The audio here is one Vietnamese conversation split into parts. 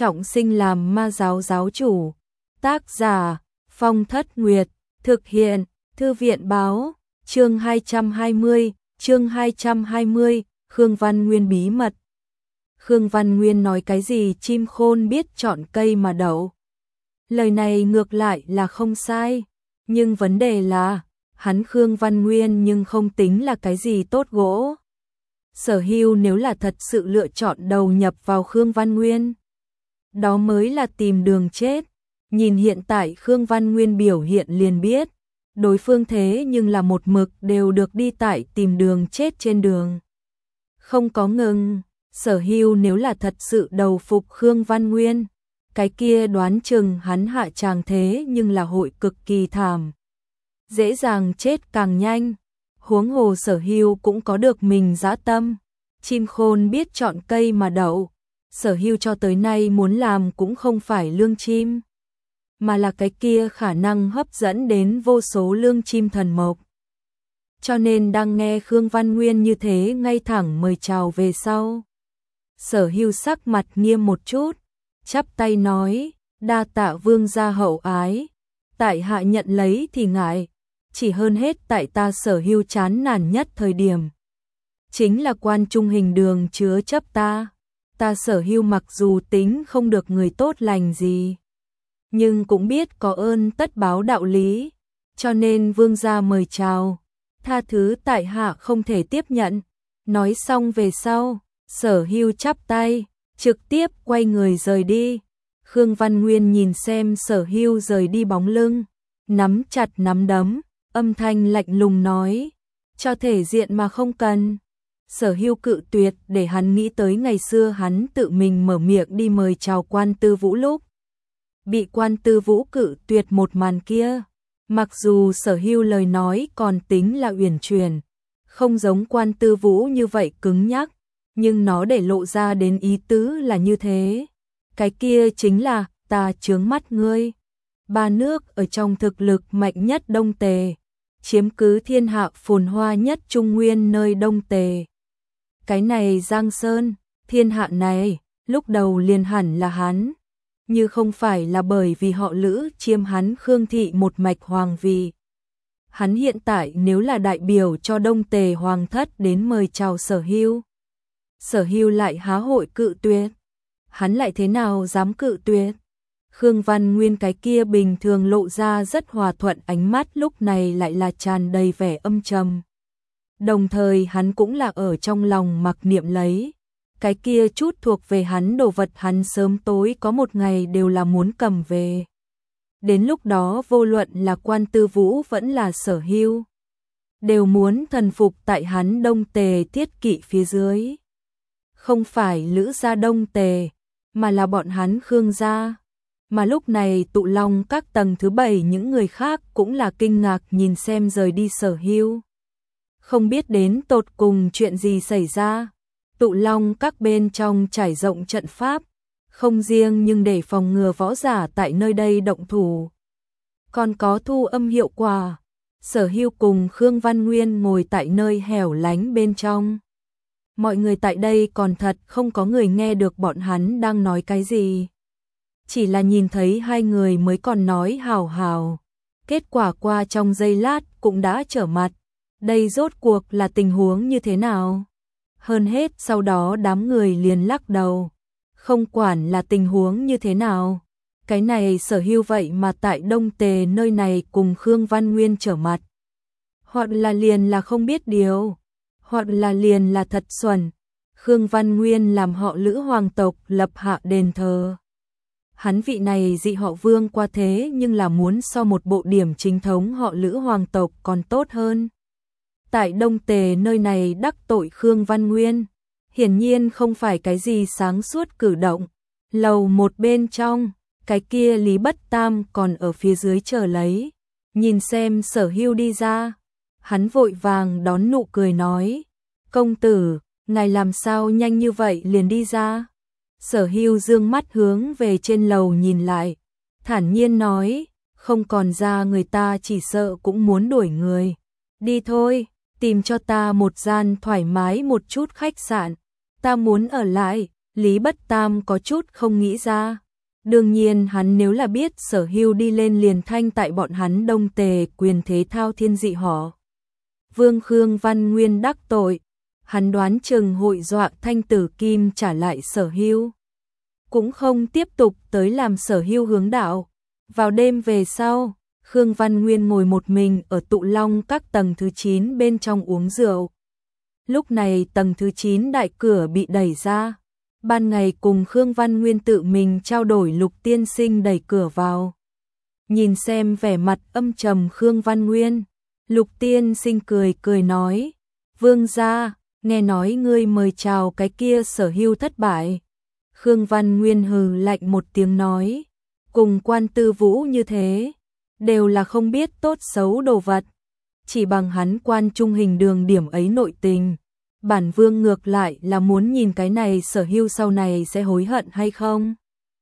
trọng sinh làm ma giáo giáo chủ. Tác giả Phong Thất Nguyệt, thực hiện Thư viện báo, chương 220, Khương Văn Nguyên bí mật. Khương Văn Nguyên nói cái gì chim khôn biết chọn cây mà đậu. Lời này ngược lại là không sai, nhưng vấn đề là, hắn Khương Văn Nguyên nhưng không tính là cái gì tốt gỗ. Sở Hưu nếu là thật sự lựa chọn đầu nhập vào Khương Văn Nguyên, đó mới là tìm đường chết. Nhìn hiện tại Khương Văn Nguyên biểu hiện liền biết, đối phương thế nhưng là một mực đều được đi tại tìm đường chết trên đường. Không có ngừng, Sở Hưu nếu là thật sự đầu phục Khương Văn Nguyên, cái kia đoán chừng hắn hạ tràng thế nhưng là hội cực kỳ thảm. Dễ dàng chết càng nhanh, huống hồ Sở Hưu cũng có được mình dã tâm. Chim khôn biết chọn cây mà đậu, Sở Hưu cho tới nay muốn làm cũng không phải lương chim, mà là cái kia khả năng hấp dẫn đến vô số lương chim thần mộc. Cho nên đang nghe Khương Văn Nguyên như thế ngay thẳng mời chào về sau, Sở Hưu sắc mặt nghiêm một chút, chắp tay nói, đa tạ vương gia hậu ái, tại hạ nhận lấy thì ngại, chỉ hơn hết tại ta Sở Hưu chán nản nhất thời điểm, chính là quan trung hình đường chứa chấp ta Sở Hưu mặc dù tính không được người tốt lành gì, nhưng cũng biết có ơn tất báo đạo lý, cho nên vương gia mời chào, tha thứ tại hạ không thể tiếp nhận. Nói xong về sau, Sở Hưu chắp tay, trực tiếp quay người rời đi. Khương Văn Nguyên nhìn xem Sở Hưu rời đi bóng lưng, nắm chặt nắm đấm, âm thanh lạnh lùng nói, cho thể diện mà không cần. Sở Hưu cự tuyệt để hắn nghĩ tới ngày xưa hắn tự mình mở miệng đi mời chào Quan Tư Vũ lúc bị Quan Tư Vũ cự tuyệt một màn kia. Mặc dù Sở Hưu lời nói còn tính là uyển chuyển, không giống Quan Tư Vũ như vậy cứng nhắc, nhưng nó để lộ ra đến ý tứ là như thế. Cái kia chính là, ta chướng mắt ngươi. Ba nước ở trong thực lực mạnh nhất Đông Tề, chiếm cứ thiên hạ phồn hoa nhất Trung Nguyên nơi Đông Tề. Cái này Giang Sơn, thiên hạ này, lúc đầu liền hẳn là hắn. Như không phải là bởi vì họ Lữ chiếm hắn Khương thị một mạch hoàng vị. Hắn hiện tại nếu là đại biểu cho Đông Tề hoàng thất đến mời chào Sở Hưu, Sở Hưu lại há hội cự tuyệt. Hắn lại thế nào dám cự tuyệt? Khương Văn Nguyên cái kia bình thường lộ ra rất hòa thuận ánh mắt lúc này lại là tràn đầy vẻ âm trầm. Đồng thời hắn cũng là ở trong lòng mặc niệm lấy, cái kia chút thuộc về hắn đồ vật hắn sớm tối có một ngày đều là muốn cầm về. Đến lúc đó vô luận là Quan Tư Vũ vẫn là Sở Hưu, đều muốn thần phục tại hắn Đông Tề thiết kỵ phía dưới. Không phải Lữ gia Đông Tề, mà là bọn hắn Khương gia. Mà lúc này Tụ Long các tầng thứ 7 những người khác cũng là kinh ngạc nhìn xem rời đi Sở Hưu. Không biết đến tột cùng chuyện gì xảy ra. Tụ Long các bên trong trải rộng trận pháp, không riêng nhưng để phòng ngừa võ giả tại nơi đây động thủ, còn có thu âm hiệu quả. Sở Hưu cùng Khương Văn Nguyên ngồi tại nơi hẻo lánh bên trong. Mọi người tại đây còn thật không có người nghe được bọn hắn đang nói cái gì. Chỉ là nhìn thấy hai người mới còn nói hào hào. Kết quả qua trong giây lát cũng đã trở mặt. Đây rốt cuộc là tình huống như thế nào? Hơn hết sau đó đám người liền lắc đầu. Không quản là tình huống như thế nào. Cái này Sở Hưu vậy mà tại Đông Tề nơi này cùng Khương Văn Nguyên trở mặt. Hoặc là liền là không biết điều, hoặc là liền là thật xuẩn. Khương Văn Nguyên làm họ Lữ hoàng tộc lập hạ đền thờ. Hắn vị này dị họ Vương qua thế nhưng là muốn so một bộ điểm chính thống họ Lữ hoàng tộc còn tốt hơn. Tại Đông Tề nơi này đắc tội Khương Văn Nguyên, hiển nhiên không phải cái gì sáng suốt cử động. Lầu một bên trong, cái kia Lý Bất Tam còn ở phía dưới chờ lấy, nhìn xem Sở Hưu đi ra. Hắn vội vàng đón nụ cười nói, công tử, ngài làm sao nhanh như vậy liền đi ra? Sở Hưu dương mắt hướng về trên lầu nhìn lại, thản nhiên nói, không còn ra người ta chỉ sợ cũng muốn đuổi người. Đi thôi, tìm cho ta một gian thoải mái một chút khách sạn, ta muốn ở lại. Lý Bất Tam có chút không nghĩ ra. Đương nhiên hắn nếu là biết Sở Hưu đi lên liền thanh tại bọn hắn Đông Tề quyền thế thao thiên dị họ. Vương Khương Văn Nguyên đắc tội, hắn đoán chừng hội dọa Thanh Tử Kim trả lại Sở Hưu. Cũng không tiếp tục tới làm Sở Hưu hướng đạo. Vào đêm về sau, Khương Văn Nguyên ngồi một mình ở Tụ Long các tầng thứ 9 bên trong uống rượu. Lúc này tầng thứ 9 đại cửa bị đẩy ra. Ban ngày cùng Khương Văn Nguyên tự mình trao đổi, Lục tiên sinh đẩy cửa vào. Nhìn xem vẻ mặt âm trầm Khương Văn Nguyên, Lục tiên sinh cười cười nói, Vương gia, nghe nói ngươi mời chào cái kia Sở Hưu thất bại. Khương Văn Nguyên hừ lạnh một tiếng nói, cùng Quan Tư Vũ như thế, đều là không biết tốt xấu đồ vật. Chỉ bằng hắn Quan Trung Hình Đường điểm ấy nội tình, bản vương ngược lại là muốn nhìn cái này Sở Hưu sau này sẽ hối hận hay không.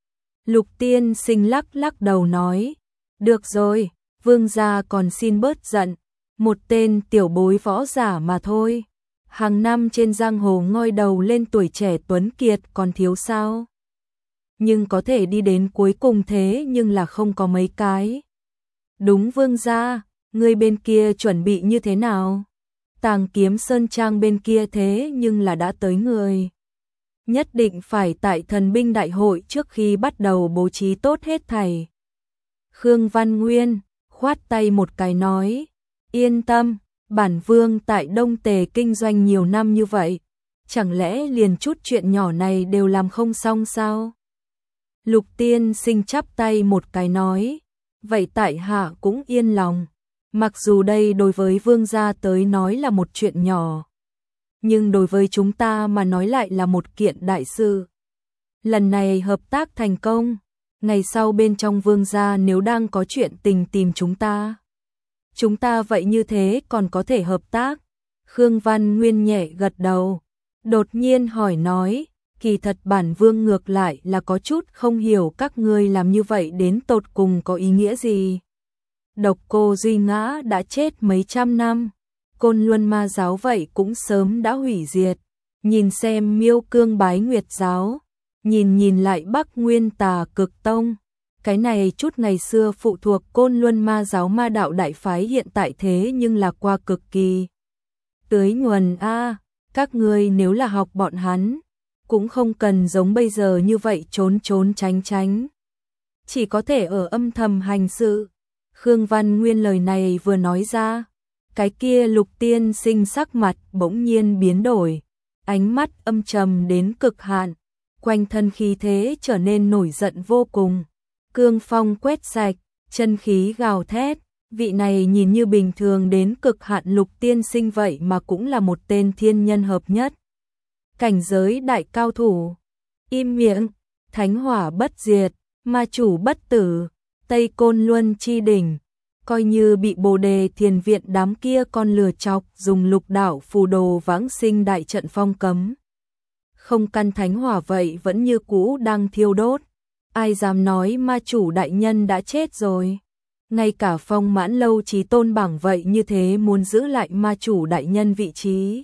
Lục tiên sinh lắc lắc đầu nói, được rồi, vương gia còn xin bớt giận, một tên tiểu bối võ giả mà thôi. Hàng năm trên giang hồ ngoi đầu lên tuổi trẻ tuấn kiệt còn thiếu sao. Nhưng có thể đi đến cuối cùng thế nhưng là không có mấy cái. Đúng vương gia, người bên kia chuẩn bị như thế nào? Tàng Kiếm Sơn Trang bên kia thế nhưng là đã tới người. Nhất định phải tại thần binh đại hội trước khi bắt đầu bố trí tốt hết thảy. Khương Văn Nguyên khoát tay một cái nói, yên tâm, bản vương tại Đông Tề kinh doanh nhiều năm như vậy, chẳng lẽ liền chút chuyện nhỏ này đều làm không xong sao? Lục tiên sinh chắp tay một cái nói, vậy tại hạ cũng yên lòng. Mặc dù đây đối với vương gia tới nói là một chuyện nhỏ, nhưng đối với chúng ta mà nói lại là một kiện đại sự. Lần này hợp tác thành công, ngày sau bên trong vương gia nếu đang có chuyện tình tìm chúng ta vậy như thế còn có thể hợp tác. Khương Văn Nguyên nhẹ gật đầu, đột nhiên hỏi nói, kỳ thật bản vương ngược lại là có chút không hiểu các ngươi làm như vậy đến tột cùng có ý nghĩa gì. Độc Cô Duy Ngã đã chết mấy trăm năm, Côn Luân Ma giáo vậy cũng sớm đã hủy diệt. Nhìn xem Miêu Cương Bái Nguyệt giáo, nhìn lại Bắc Nguyên Tà Cực Tông, cái này chút ngày xưa phụ thuộc Côn Luân Ma giáo ma đạo đại phái hiện tại thế nhưng là qua cực kỳ tưới nhuần a. Các ngươi nếu là học bọn hắn, cũng không cần giống bây giờ như vậy trốn trốn tránh tránh, chỉ có thể ở âm thầm hành sự. Khương Văn Nguyên lời này vừa nói ra, cái kia Lục tiên sinh sắc mặt bỗng nhiên biến đổi, ánh mắt âm trầm đến cực hạn, quanh thân khí thế trở nên nổi giận vô cùng. Cương phong quét sạch, chân khí gào thét, vị này nhìn như bình thường đến cực hạn Lục tiên sinh vậy mà cũng là một tên thiên nhân hợp nhất. Cảnh giới đại cao thủ. Im miệng, thánh hỏa bất diệt, ma chủ bất tử, Tây Côn Luân chi đỉnh, coi như bị Bồ Đề Thiền viện đám kia con lừa chọc dùng lục đạo phù đồ vãng sinh đại trận phong cấm. Không căn thánh hỏa vậy vẫn như cũ đang thiêu đốt. Ai dám nói ma chủ đại nhân đã chết rồi. Ngay cả Phong Mãn Lâu Chí Tôn bảng vậy như thế muốn giữ lại ma chủ đại nhân vị trí.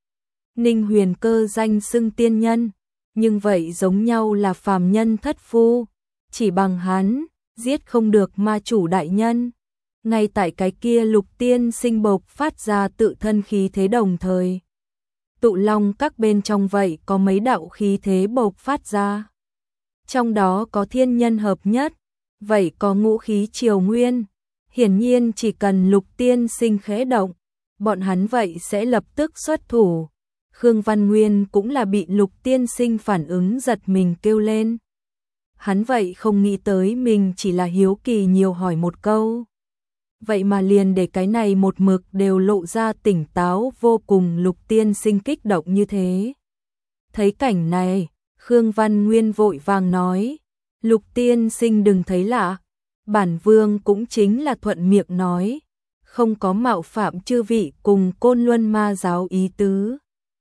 Ninh Huyền Cơ danh xưng tiên nhân, nhưng vậy giống nhau là phàm nhân thất phu, chỉ bằng hắn giết không được ma chủ đại nhân. Ngay tại cái kia Lục tiên sinh bộc phát ra tự thân khí thế đồng thời, Tụ Long các bên trong vậy có mấy đạo khí thế bộc phát ra. Trong đó có thiên nhân hợp nhất, vậy có ngũ khí triều nguyên. Hiển nhiên chỉ cần Lục tiên sinh khẽ động, bọn hắn vậy sẽ lập tức xuất thủ. Khương Văn Nguyên cũng là bị Lục tiên sinh phản ứng giật mình kêu lên. Hắn vậy không nghĩ tới mình chỉ là hiếu kỳ nhiều hỏi một câu. Vậy mà liền để cái này một mực đều lộ ra tỉnh táo vô cùng Lục tiên sinh kích động như thế. Thấy cảnh này, Khương Văn Nguyên vội vàng nói, Lục tiên sinh đừng thấy lạ, bản vương cũng chính là thuận miệng nói, không có mạo phạm chư vị cùng Côn Luân Ma giáo ý tứ.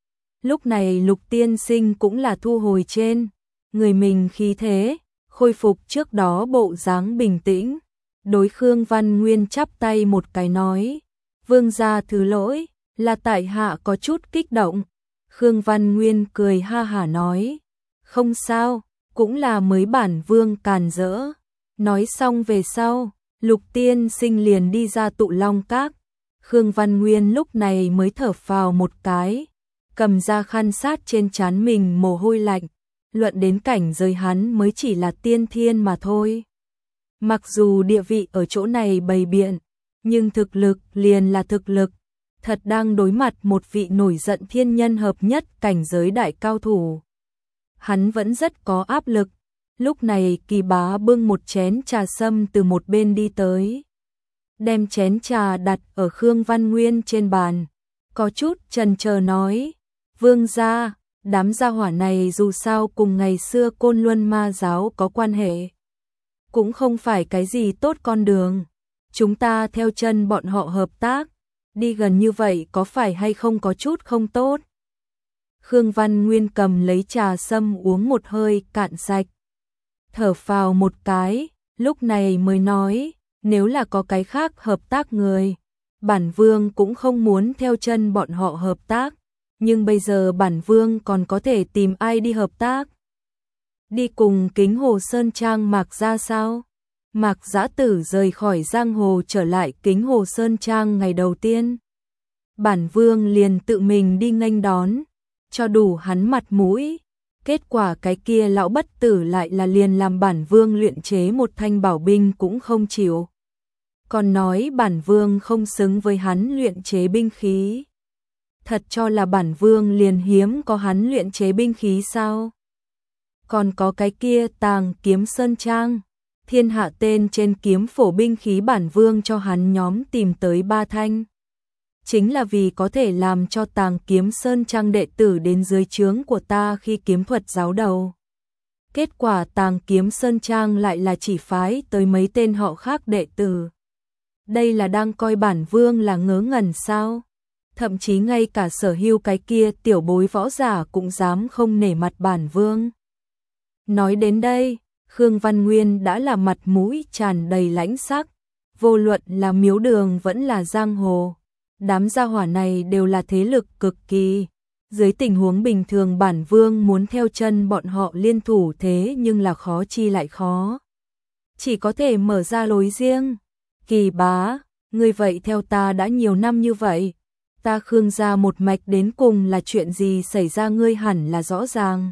Lúc này Lục tiên sinh cũng là thu hồi trên người mình khí thế, khôi phục trước đó bộ dáng bình tĩnh. Đối Khương Văn Nguyên chắp tay một cái nói, vương gia thứ lỗi, là tại hạ có chút kích động. Khương Văn Nguyên cười ha hả nói, Không sao, cũng là mới bản vương càn rỡ. Nói xong về sau, Lục tiên sinh liền đi ra Tụ Long Các. Khương Văn Nguyên lúc này mới thở phào một cái, cầm ra khăn sát trên trán mình mồ hôi lạnh. Luận đến cảnh giới hắn mới chỉ là tiên thiên mà thôi. Mặc dù địa vị ở chỗ này bày biện, nhưng thực lực liền là thực lực. Thật đang đối mặt một vị nổi giận thiên nhân hợp nhất cảnh giới đại cao thủ. Hắn vẫn rất có áp lực. Lúc này Kỳ Bá bưng một chén trà sâm từ một bên đi tới. Đem chén trà đặt ở Khương Văn Nguyên trên bàn. Có chút chần chờ nói, vương gia, đám gia hỏa này dù sao cùng ngày xưa Côn Luân Ma giáo có quan hệ. Cũng không phải cái gì tốt con đường. Chúng ta theo chân bọn họ hợp tác. Đi gần như vậy có phải hay không có chút không tốt? Khương Văn Nguyên cầm lấy trà sâm uống một hơi cạn sạch. Thở phào một cái, lúc này mới nói, nếu là có cái khác hợp tác người, bản vương cũng không muốn theo chân bọn họ hợp tác, nhưng bây giờ bản vương còn có thể tìm ai đi hợp tác? Đi cùng Kính Hồ Sơn Trang Mạc gia sao? Mạc Dã Tử rời khỏi giang hồ trở lại Kính Hồ Sơn Trang ngày đầu tiên. Bản vương liền tự mình đi nghênh đón, cho đủ hắn mặt mũi. Kết quả cái kia lão bất tử lại là liền làm bản vương luyện chế một thanh bảo binh cũng không chịu. Còn nói bản vương không xứng với hắn luyện chế binh khí. Thật cho là bản vương liền hiếm có hắn luyện chế binh khí sao? Còn có cái kia Tàng Kiếm Sơn Trang. Thiên hạ tên trên kiếm phổ binh khí bản vương cho hắn nhóm tìm tới 3 thanh. Chính là vì có thể làm cho Tàng Kiếm Sơn Trang đệ tử đến dưới trướng của ta khi kiếm thuật giáo đầu. Kết quả Tàng Kiếm Sơn Trang lại là chỉ phái tới mấy tên họ khác đệ tử. Đây là đang coi bản vương là ngớ ngẩn sao? Thậm chí ngay cả Sở Hưu cái kia tiểu bối võ giả cũng dám không nể mặt bản vương. Nói đến đây, Khương Văn Nguyên đã là mặt mũi tràn đầy lãnh sắc, vô luận là miếu đường vẫn là giang hồ. Đám gia hỏa này đều là thế lực cực kỳ. Dưới tình huống bình thường bản vương muốn theo chân bọn họ liên thủ thế nhưng là khó chi lại khó. Chỉ có thể mở ra lối riêng. Kỳ Bá, ngươi vậy theo ta đã nhiều năm như vậy. Ta Khương gia một mạch đến cùng là chuyện gì xảy ra ngươi hẳn là rõ ràng.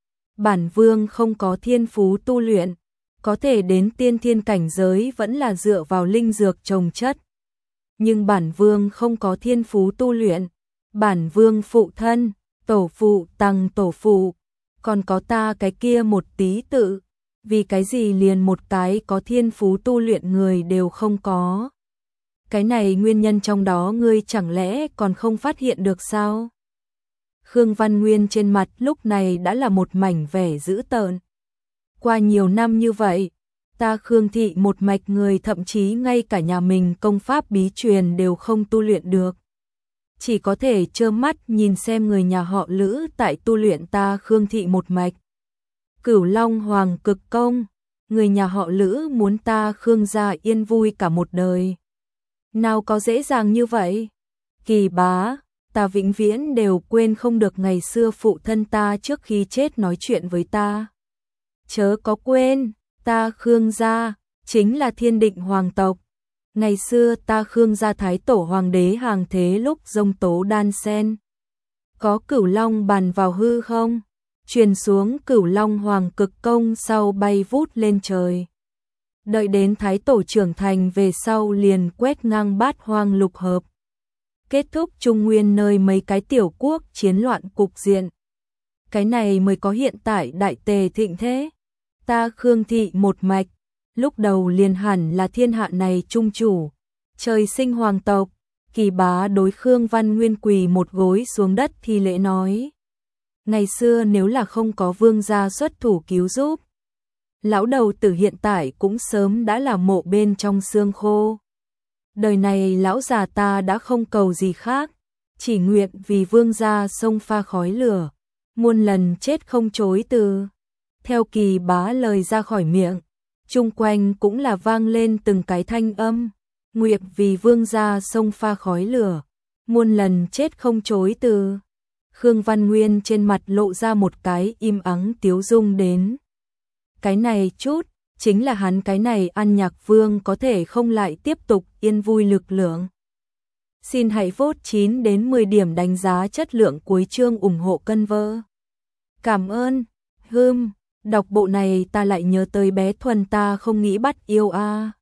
Bản vương không có thiên phú tu luyện, có thể đến tiên thiên cảnh giới vẫn là dựa vào linh dược trồng chất. Nhưng bản vương không có thiên phú tu luyện, bản vương phụ thân, tổ phụ tăng tổ phụ, còn có ta cái kia một tí tự, vì cái gì liền một cái có thiên phú tu luyện người đều không có. Cái này nguyên nhân trong đó ngươi chẳng lẽ còn không phát hiện được sao? Khương Văn Nguyên trên mặt lúc này đã là một mảnh vẻ dữ tợn. Qua nhiều năm như vậy, ta Khương thị một mạch người thậm chí ngay cả nhà mình công pháp bí truyền đều không tu luyện được. Chỉ có thể trơ mắt nhìn xem người nhà họ Lữ tại tu luyện ta Khương thị một mạch. Cửu Long Hoàng cực công, người nhà họ Lữ muốn ta Khương gia yên vui cả một đời. Nào có dễ dàng như vậy? Kỳ Bá, ta vĩnh viễn đều quên không được ngày xưa phụ thân ta trước khi chết nói chuyện với ta. Chớ có quên, ta Khương gia chính là Thiên Định hoàng tộc. Ngày xưa ta Khương gia thái tổ hoàng đế hàng thế lúc giông tố đan sen. Có Cửu Long bàn vào hư không? Truyền xuống Cửu Long Hoàng cực công sau bay vút lên trời. Đợi đến thái tổ trưởng thành về sau liền quét ngang bát hoang lục hợp. Kết thúc Trung Nguyên nơi mấy cái tiểu quốc chiến loạn cục diện. Cái này mới có hiện tại đại tề thịnh thế. Ta Khương thị một mạch, lúc đầu liền hẳn là thiên hạ này trung chủ, trời sinh hoàng tộc. Kỳ Bá đối Khương Văn Nguyên quỳ một gối xuống đất thi lễ nói. Ngày xưa nếu là không có vương gia xuất thủ cứu giúp, lão đầu tử hiện tại cũng sớm đã là mộ bên trong xương khô. Đời này lão già ta đã không cầu gì khác, chỉ nguyện vì vương gia sông pha khói lửa, muôn lần chết không chối từ. Theo Kỳ Bá lời ra khỏi miệng, chung quanh cũng là vang lên từng cái thanh âm, nguyện vì vương gia sông pha khói lửa, muôn lần chết không chối từ. Khương Văn Nguyên trên mặt lộ ra một cái im ắng tiếu dung đến. Cái này chút, chính là hắn cái này ăn nhạc vương có thể không lại tiếp tục yên vui lực lượng. Xin hãy vote 9 đến 10 điểm đánh giá chất lượng cuối chương ủng hộ cân vơ. Cảm ơn. Đọc bộ này ta lại nhớ tới bé Thuần ta không nghĩ bắt yêu a.